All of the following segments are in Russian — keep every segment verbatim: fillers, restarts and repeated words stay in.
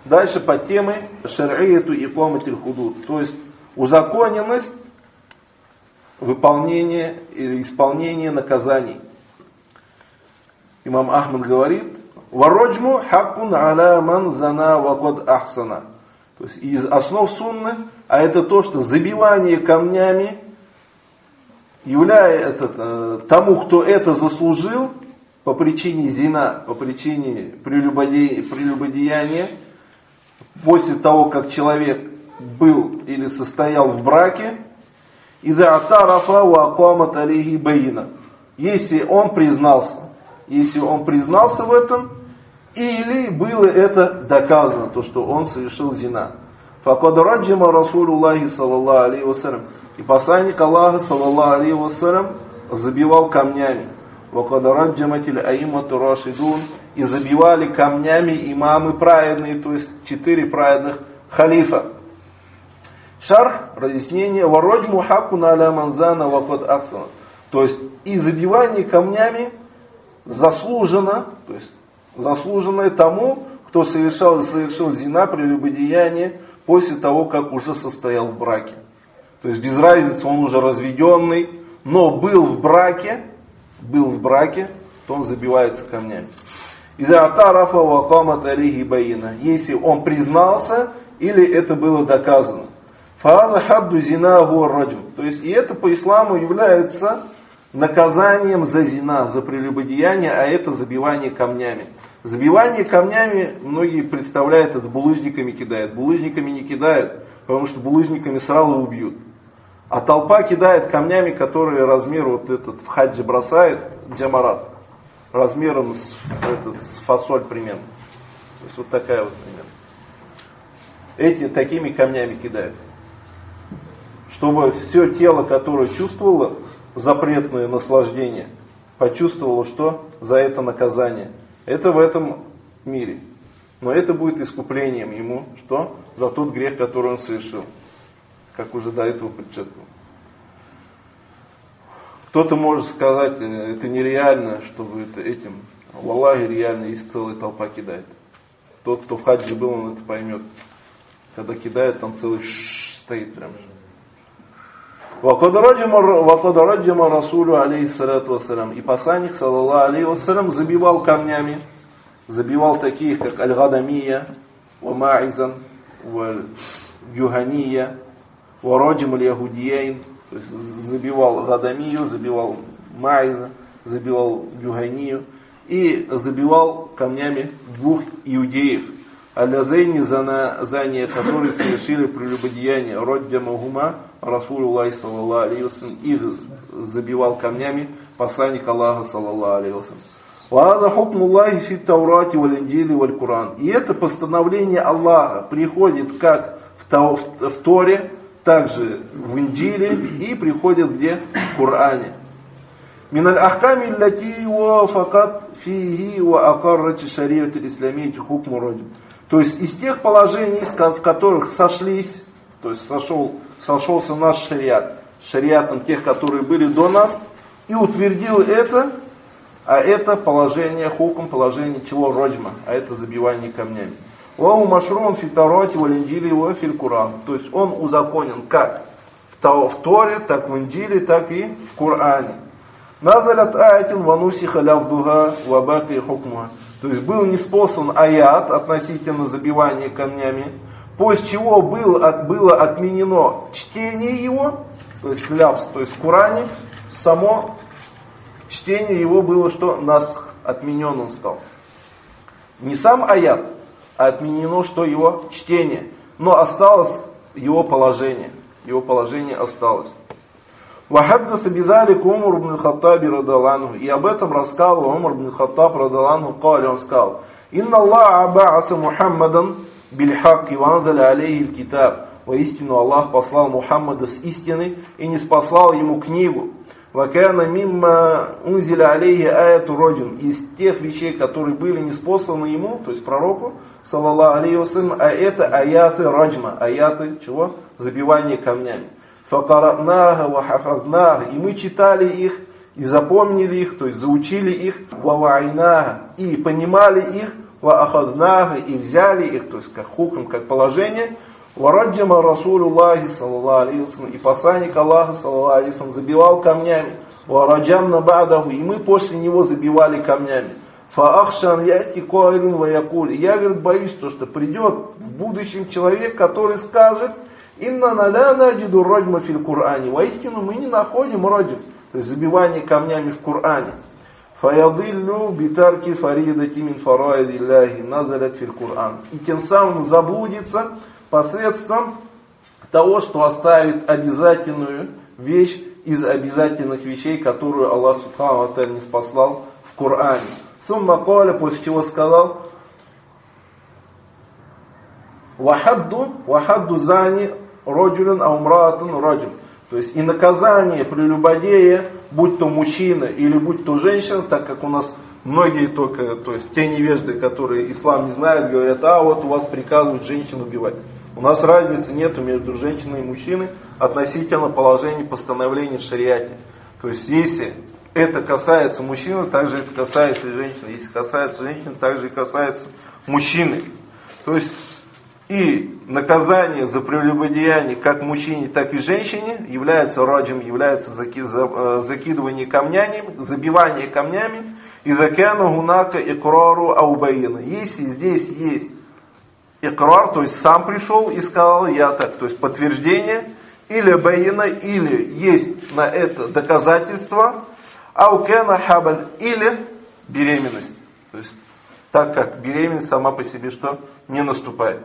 Дальше под темой шар'ияту икаматиль худуд, то есть узаконенность выполнения или исполнения наказаний. Имам Ахмад говорит: «Вароджму хаккун аля ман зана вакад ахсана». То есть из основ сунны, а это то, что забивание камнями является э, тому, кто это заслужил по причине зина, по причине прелюбодеяния, прелюбодеяния, после того, как человек был или состоял в браке, «Иза атарафа ва акамат алейхи байина». Если он признался, если он признался в этом, или было это доказано, то, что он совершил зина. «Факад раджима Расулуллахи саллаллаху алейхи вассалям». И посланник Аллаха саллаллаху алейхи вассалям забивал камнями. «Вакад раджиматиль аимату рашидун». И забивали камнями имамы праведные, то есть четыре праведных халифа. Шарх, разъяснение: «Вароджму хаккун аля манзана вакад ахсана». То есть и забивание камнями заслужено, то есть заслуженное тому, кто совершал, совершил зина, прелюбодеяние, после того, как уже состоял в браке. То есть без разницы, он уже разведенный, но был в браке, был в браке, то он забивается камнями. «Иза атарафа ва акамат алейхи байина». Если он признался, или это было доказано. «Фааза хадду зина гуа раджм». То есть и это по исламу является наказанием за зина, за прелюбодеяние, а это забивание камнями. Забивание камнями многие представляют, это булыжниками кидают. Булыжниками не кидают, потому что булыжниками сразу убьют. А толпа кидает камнями, которые размер вот этот в хаджи бросает, джамарат, размером с, этот, с фасоль примерно. То есть вот такая вот примерно. Эти такими камнями кидают. Чтобы все тело, которое чувствовало запретное наслаждение, почувствовало, что за это наказание. Это в этом мире. Но это будет искуплением ему, что? За тот грех, который он совершил. Как уже до этого предшествовало. Кто-то может сказать, это нереально, чтобы это этим. В Аллахе реально есть целая толпа кидает. Тот, кто в хаджи был, он это поймет. Когда кидает, там целый ш стоит прям. «Вакад раджима Расулю алейхиссалату вассалям». И посланник, саллаллаху алейхи вассалям, забивал камнями. Забивал таких, как Аль-Гадамия, Ва Ма'изан, Ва Джухания, Ва Раджим аль-Ягудияин. То есть забивал Гадамию, забивал Ма'иза, забивал Джуханию. И забивал камнями двух иудеев. Аль-Лазайни зания, которые совершили прелюбодеяние. Раджамахума Расулуллахи саллаллаху алейхи вассалям. Их забивал камнями посланник Аллаха саллаллаху алейхи вассалям. «Вааза хукмуллахи фи Таурати валь Инджили валь Куран». И это постановление Аллаха приходит как в, в Торе, также в Инджиле и приходит где? В Коране. «Миналь ахками лати ва факат фиги ва акаррати шариат ислямити хукму раджм». То есть из тех положений, в которых сошлись, то есть сошел, сошелся наш шариат, шариатом тех, которые были до нас, и утвердил это, а это положение хукм, положение чего? Раджма, а это забивание камнями. «Вау машрун фи Таурати валь Инджили ва фил Куран». То есть он узаконен как в Торе, так в Инджиле, так и в Коране. «Назалят аятин ванусиха лавдуха ва баки хукмуха». То есть был ниспослан аят относительно забивания камнями, после чего был, от, было отменено чтение его, то есть лявс, то есть в Коране, само чтение его было, что насх, отменен он стал. Не сам аят, а отменено, что его чтение, но осталось его положение, его положение осталось. «Вахаддаса бизалик Умар ибн Хаттаби радаланху». И об этом рассказал Умар ибн Хаттаб радаланху, кали, он сказал: «Инна Аллаха ба'аса Мухаммадан бильхакки ванзаля алейхи китаб». Воистину Аллах послал Мухаммада с истиной и не спаслал ему книгу. «Вакана мимма унзиля алейхи аяту раджм». Из тех вещей, которые были неспосланы ему, то есть пророку, саллаллаху алейхи вассалям, а это аяты раджма, аяты чего? Забивание камнями. «Факаратнаха ва хафазнаха». И мы читали их, и запомнили их, то есть заучили их. «Ва ва'айнаха». И понимали их. ва ахаднах, и взяли их, то есть как хукм, как положение. Вараджима Расулуллахи саллаллаху алейхи вассалям, и посланник Аллаха саллаллаху алейхи вассалям забивал камнями. Вараджамна ба'даху, и мы после него забивали камнями. Фаахшан яти коалин ваякуль. Я, говорит, боюсь, то, что придет в будущем человек, который скажет: инна наля наджиду раджма фил Кур'ане. Воистину мы не находим раджм, то есть забивание камнями в Коране. Фаядиллю битарки фаридати мин фараидиллахи назалят фил Кур'ан. И тем самым заблудится посредством того, что оставит обязательную вещь из обязательных вещей, которую Аллах Субхану ва Тааля не спаслал в Коране. Сумма каля, после чего сказал: вахадду, вахадду зани роджулин аумраатан роджулин. То есть и наказание прелюбодея, будь то мужчина или будь то женщина, так как у нас многие только, то есть те невежды, которые ислам не знают, говорят: а вот у вас приказывают женщин убивать. У нас разницы нету между женщиной и мужчиной относительно положений постановлений в шариате. То есть если это касается мужчины, также это касается и женщины. Если касается женщины, также и касается мужчины. То есть и наказание за прелюбодеяние как мужчине, так и женщине является раджем, является закидывание камнями, забивание камнями. И закяна гунака икрару аубаина. Если здесь есть икрар, то есть сам пришел и сказал: я так, то есть подтверждение, или байина, или есть на это доказательство, аукена хабаль, или беременность. То есть так как беременность сама по себе что? Не наступает.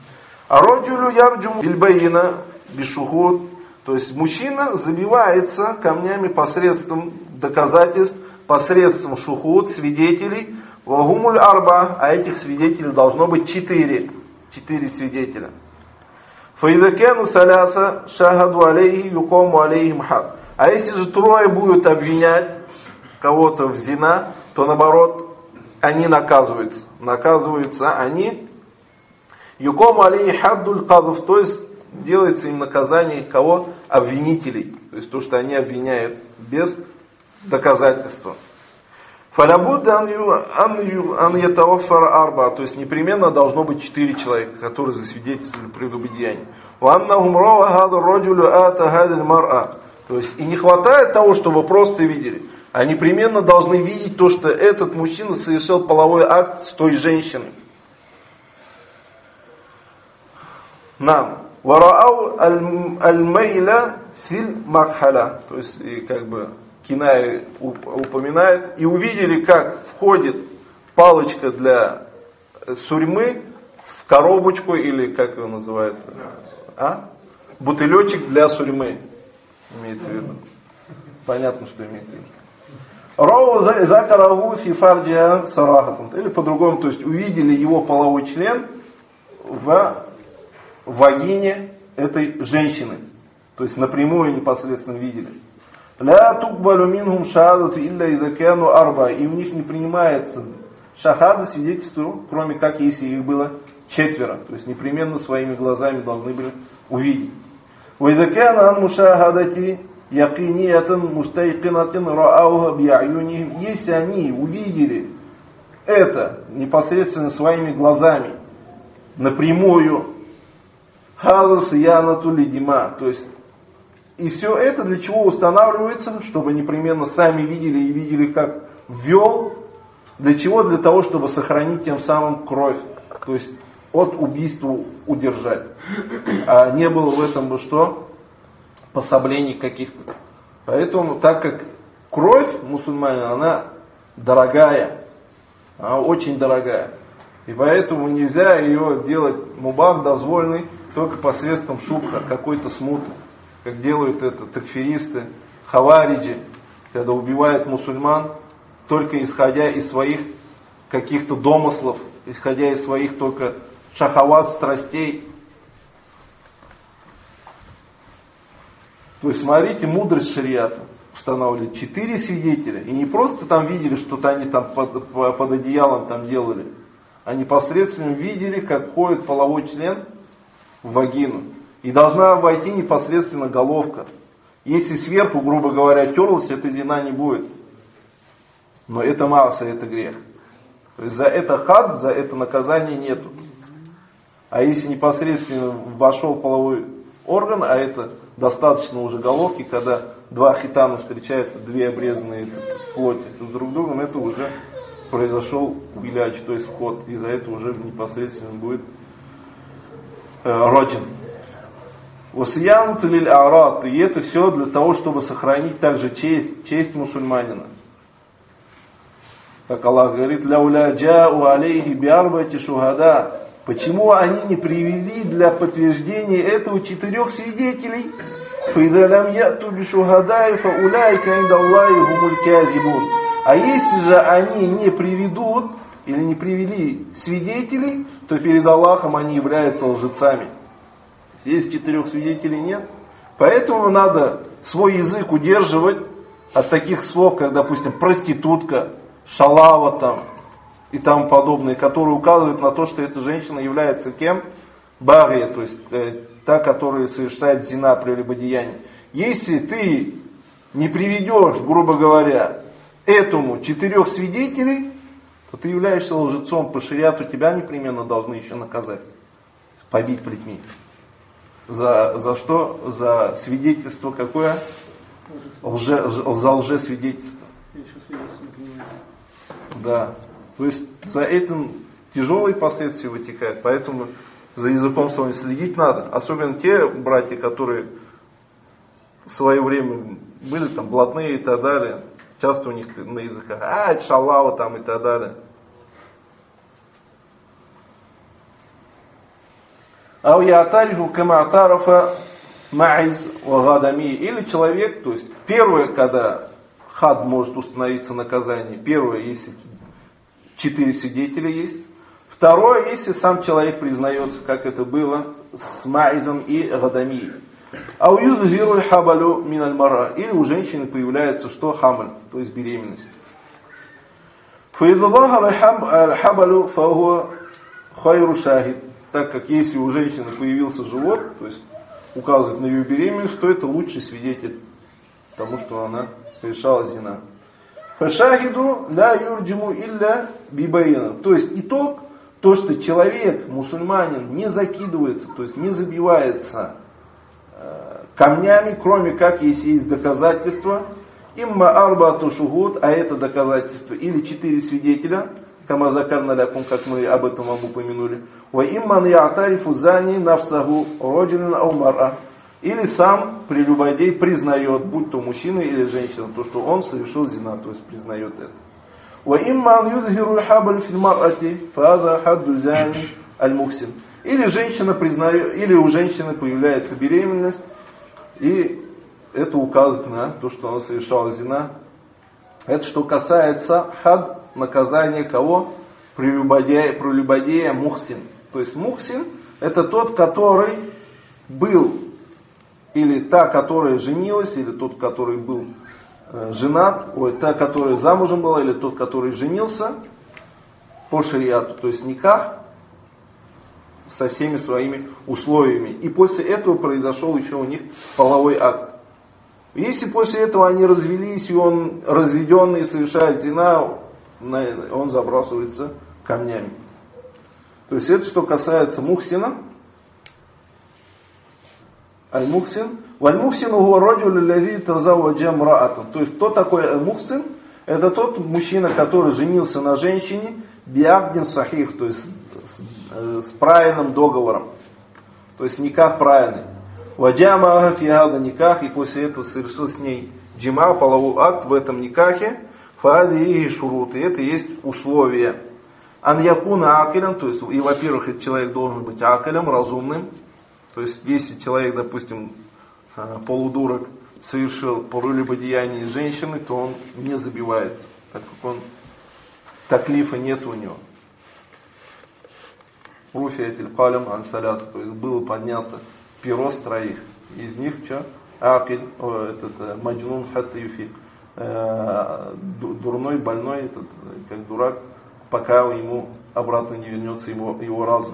А роджулю ярджум бильбаина бишухуд, то есть мужчина забивается камнями посредством доказательств, посредством шухуд, свидетелей, вагумуль арба, а этих свидетелей должно быть четыре. Четыре свидетеля. Фаидакену саляса шахаду алейхи юкому алейхим хад. А если же трое будут обвинять кого-то в зина, то наоборот, они наказываются. Наказываются они. Юкому алейхи хаддуль кадов, то есть делается им наказание кого? Обвинителей. То есть то, что они обвиняют без доказательства. Фалябудда ан ятаваффара арба, то есть непременно должно быть четыре человека, которые засвидетельствовали прелюбодеяние. Ваннахум рава хаду раджулю ата хадиль мар'a. То есть и не хватает того, что вы просто видели, а непременно должны видеть то, что этот мужчина совершил половой акт с той женщиной. Нам вараау аль-майля фил макхаля, то есть и как бы Кинай упоминает, и увидели, как входит палочка для сурьмы в коробочку, или как его называют, а? Бутылечек для сурьмы, имеется в виду. Понятно, что имеется в виду. Рау закарагу фи фарджиа сарахатан, или по-другому, то есть увидели его половой член в вагине этой женщины, то есть напрямую непосредственно видели. Ля тукбалю минхум шахадату илля иза кану арба. И у них не принимается шахада, свидетельство, кроме как если их было четверо. То есть непременно своими глазами должны были увидеть. Ва иза кана ан мушахадати якиниятан мустайкинатин раауха би'аюнихим. Если они увидели это непосредственно своими глазами, напрямую, хаза сиянату лидима, то есть и все это для чего устанавливается? Чтобы непременно сами видели и видели, как ввел. Для чего? Для того, чтобы сохранить тем самым кровь. То есть от убийства удержать. А не было в этом бы что? Пособлений каких-то. Поэтому, так как кровь мусульманина, она дорогая. Она очень дорогая. И поэтому нельзя ее делать мубах дозволенный только посредством шубха, какой-то смуты. Как делают это такфиристы, хавариджи, когда убивают мусульман, только исходя из своих каких-то домыслов, исходя из своих только шахават, страстей. То есть, смотрите, мудрость шариата устанавливает четыре свидетеля. И не просто там видели, что-то они там под, под одеялом там делали, а непосредственно видели, как ходит половой член в вагину. И должна войти непосредственно головка. Если сверху, грубо говоря, терлась, это зина не будет. Но это мааса, это грех. То есть за это хад, за это наказание нету. А если непосредственно вошел половой орган, а это достаточно уже головки, когда два хитана встречаются, две обрезанные плоти друг с другом, это уже произошел виляч, то есть вход, и за это уже непосредственно будет э, роджин. Васиянут лиль арат, и это все для того, чтобы сохранить также честь, честь мусульманина. Как Аллах говорит, ляуля джау алейхи биарбати шухада. Почему они не привели для подтверждения этого четырех свидетелей? فَإِذَا لَمْ يَأْتُوا بِشُهَدَاءِ فَأُولَٰئِكَ عِندَ اللَّهِ هُمُ الْكَاذِبُونَ. А если же они не приведут или не привели свидетелей, то перед Аллахом они являются лжецами. Если четырех свидетелей нет, поэтому надо свой язык удерживать от таких слов, как, допустим, проститутка, шалава там и тому подобное, которые указывают на то, что эта женщина является кем? Багия, то есть э, та, которая совершает зина, прелюбодеяние. Если ты не приведешь, грубо говоря, этому четырех свидетелей, то ты являешься лжецом по шариату, тебя непременно должны еще наказать, побить плетьми. За, за что? За свидетельство какое? Лже, за лжесвидетельство. Да. То есть за этим тяжелые последствия вытекают, поэтому за языком своим следить надо. Особенно те братья, которые в свое время были там блатные и так далее. Часто у них на языках, а, это шалава там и так далее. Ау я'тарифу кама атарафа ма'из ва гадами. Или человек, то есть первое, когда хад может установиться наказание, первое, если четыре свидетеля есть. Второе, если сам человек признается, как это было с ма'изом и гадами. Ау юзгиру хабалю миналь мара. Или у женщины появляется что? Хамаль, то есть беременность. Фаидуллаха хабалю фахуа хайру шахид. Так как если у женщины появился живот, то есть указывает на ее беременность, то это лучший свидетель тому, что она совершала зина. Фашахиду ля юрджиму илля бибаина. То есть итог, то, что человек, мусульманин, не закидывается, то есть не забивается э, камнями, кроме как если есть доказательства. Имма арбату шухуд, а это доказательство, или четыре свидетеля, кама закарна лякум, как мы об этом вам упомянули. Ва имман я'тарифу зани нафсаху роджилин ау мар'a. Или сам прелюбодей признает, будь то мужчина или женщина, то, что он совершил зина, то есть признает это. Ва имман юзхиру аль-хабаль фил мар'ати, фаза хадду зани аль-мухсин. Или женщина признает, или у женщины появляется беременность, и это указывает на то, что она совершала зина. Это что касается хад, наказания кого? Прелюбодея, прелюбодея мухсин. То есть мухсин это тот, который был, или та, которая женилась, или тот, который был э, женат, ой, та, которая замужем была, или тот, который женился по шариату, то есть никах со всеми своими условиями. И после этого произошел еще у них половой акт. Если после этого они развелись, и он разведенный совершает зина, он забрасывается камнями. То есть это что касается мухсина. Аль-мухсин. Валь-мухсин угу раджулю лази тазавваджа мраатан. То есть кто такой аль-мухсин? Это тот мужчина, который женился на женщине биагдин сахих, то есть с, с правильным договором. То есть никах правильный. Ваджама фигада никах, и после этого совершил с ней джима, половой акт в этом никахе. Фаади и шурут, и это есть условия. Ан якуна акилем, то есть, и во-первых, этот человек должен быть акилем, разумным. То есть, если человек, допустим, полудурок совершил прелюбодеяние женщины, то он не забивается, так как он, таклифа нет у него. Руфиатиль калям ан салят, то есть было поднято перо с троих. Из них что? Акиль, этот маджнун хатта юфик. Дурной, больной, этот, как дурак, пока ему обратно не вернется его, его разум.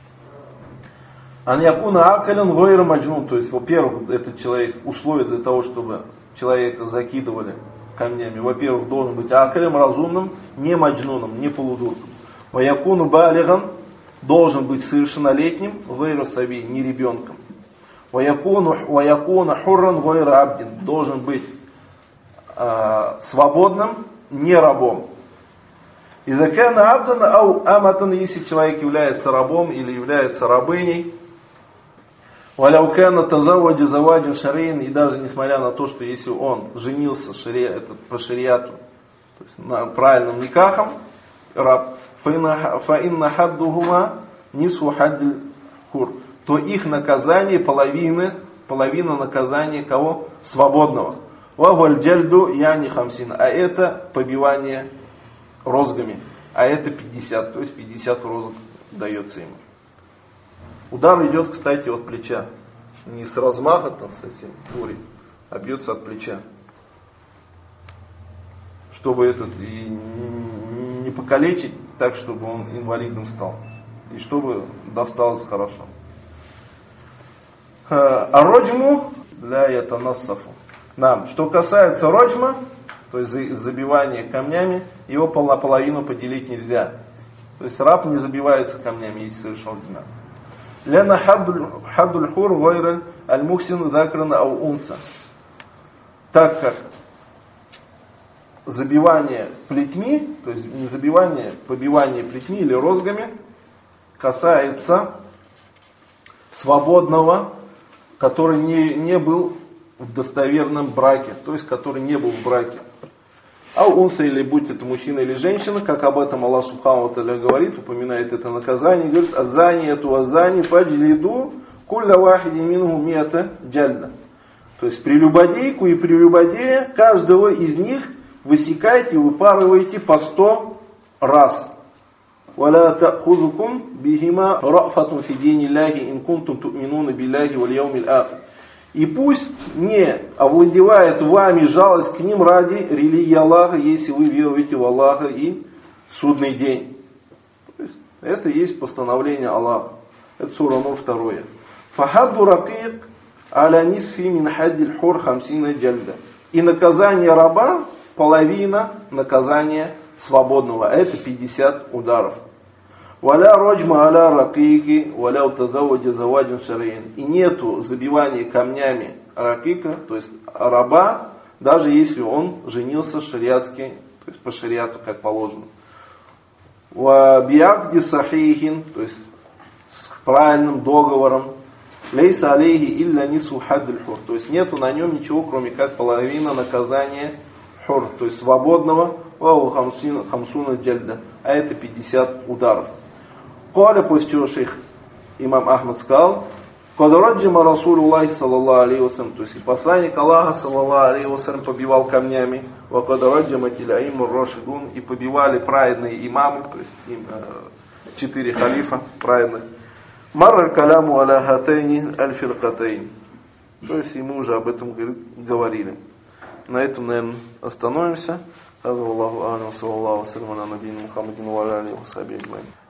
Ан якуна акален гойра маджнун, то есть, во-первых, этот человек, условие для того, чтобы человека закидывали камнями, во-первых, должен быть акалем, разумным, не маджнуном, не полудурком. Ваякуну балиган, должен быть совершеннолетним, гайра саби, не ребенком. Ваякуну хурран гайра абдин, должен быть э, свободным, не рабом. Изакана абдан ау аматан, если человек является рабом или является рабыней. Валяукана тазавади завадин шарейн, и даже несмотря на то, что если он женился шари, это по шариату, то есть на правильном никахом, раб, фаинна хаддухума нису хаддиль хур, то их наказание половины, половина наказания кого? Свободного. Вагуль джальду яни хамсин, а это побивание розгами, а это пятьдесят, то есть пятьдесят розг дается ему. Удар идет, кстати, от плеча. Не с размаха там совсем, тури, а бьется от плеча. Чтобы этот и не покалечить так, чтобы он инвалидом стал. И чтобы досталось хорошо. А роджму для ятанассафу. Нам, что касается роджма, то есть забивания камнями, его наполовину поделить нельзя. То есть раб не забивается камнями, если совершил зина. Ляна хаддуль хур гайраль аль-мухсин закрана ау унса. Так как забивание плетьми, то есть не забивание, побивание плетьми или розгами, касается свободного, который не, не был в достоверном браке, то есть который не был в браке. А унса, или будь это мужчина или женщина, как об этом Аллах Субхану ва Тааля говорит, упоминает это наказание, говорит: азани эту азани фаджлиду кулля вахиди минху миата джальда. То есть прелюбодейку и прелюбодея, каждого из них высекайте, выпарывайте по сто раз. وَلَا تَأْخُذُكُمْ بِهِمَا رَأْفَةٌ فِي دِينِ اللَّهِ إِن كُنْتُمْ تُؤْمِنُونَ بِاللَّهِ وَالْيَوْمِ الْآخِرِ. И пусть не овладевает вами жалость к ним ради религии Аллаха, если вы веруете в Аллаха и судный день. То есть, это есть постановление Аллаха. Это сура Нур второе. Фахадду ракик аля нисфи мин хаддиль хур хамсина джальда. И наказание раба половина наказания свободного. Это пятьдесят ударов. Валя роджма аля ракики, валя утазаваджа заваджин шарейн. И нету забивания камнями ракика, то есть раба, даже если он женился шариатски, то есть по шариату, как положено. Ва биакди сахихин, то есть с правильным договором. Лейса алейхи илля нису хаддиль хур. То есть нету на нем ничего, кроме как половина наказания хур, то есть свободного. Вау хамсуна джальда. А это пятьдесят ударов. Коля, после чего шейх имам Ахмад сказал: Кадараджима Расулуллахи саллаллаху алейхи вассалям, то есть и посланник Аллаха саллаллаху алейхи вассалям побивал камнями, ва кадараджима тиляиму рашидун, и побивали праведные имамы, то есть им, э, четыре халифа праведных. Марр каляму аля хатайни аль-фиркатайн. То есть и мы уже об этом говорили. На этом, наверное, остановимся. Аллаху а'алам, саллаллаху алейхи ва саллям, на набийна Мухаммадин ва аля алейхи ва сахбихи аджмаин.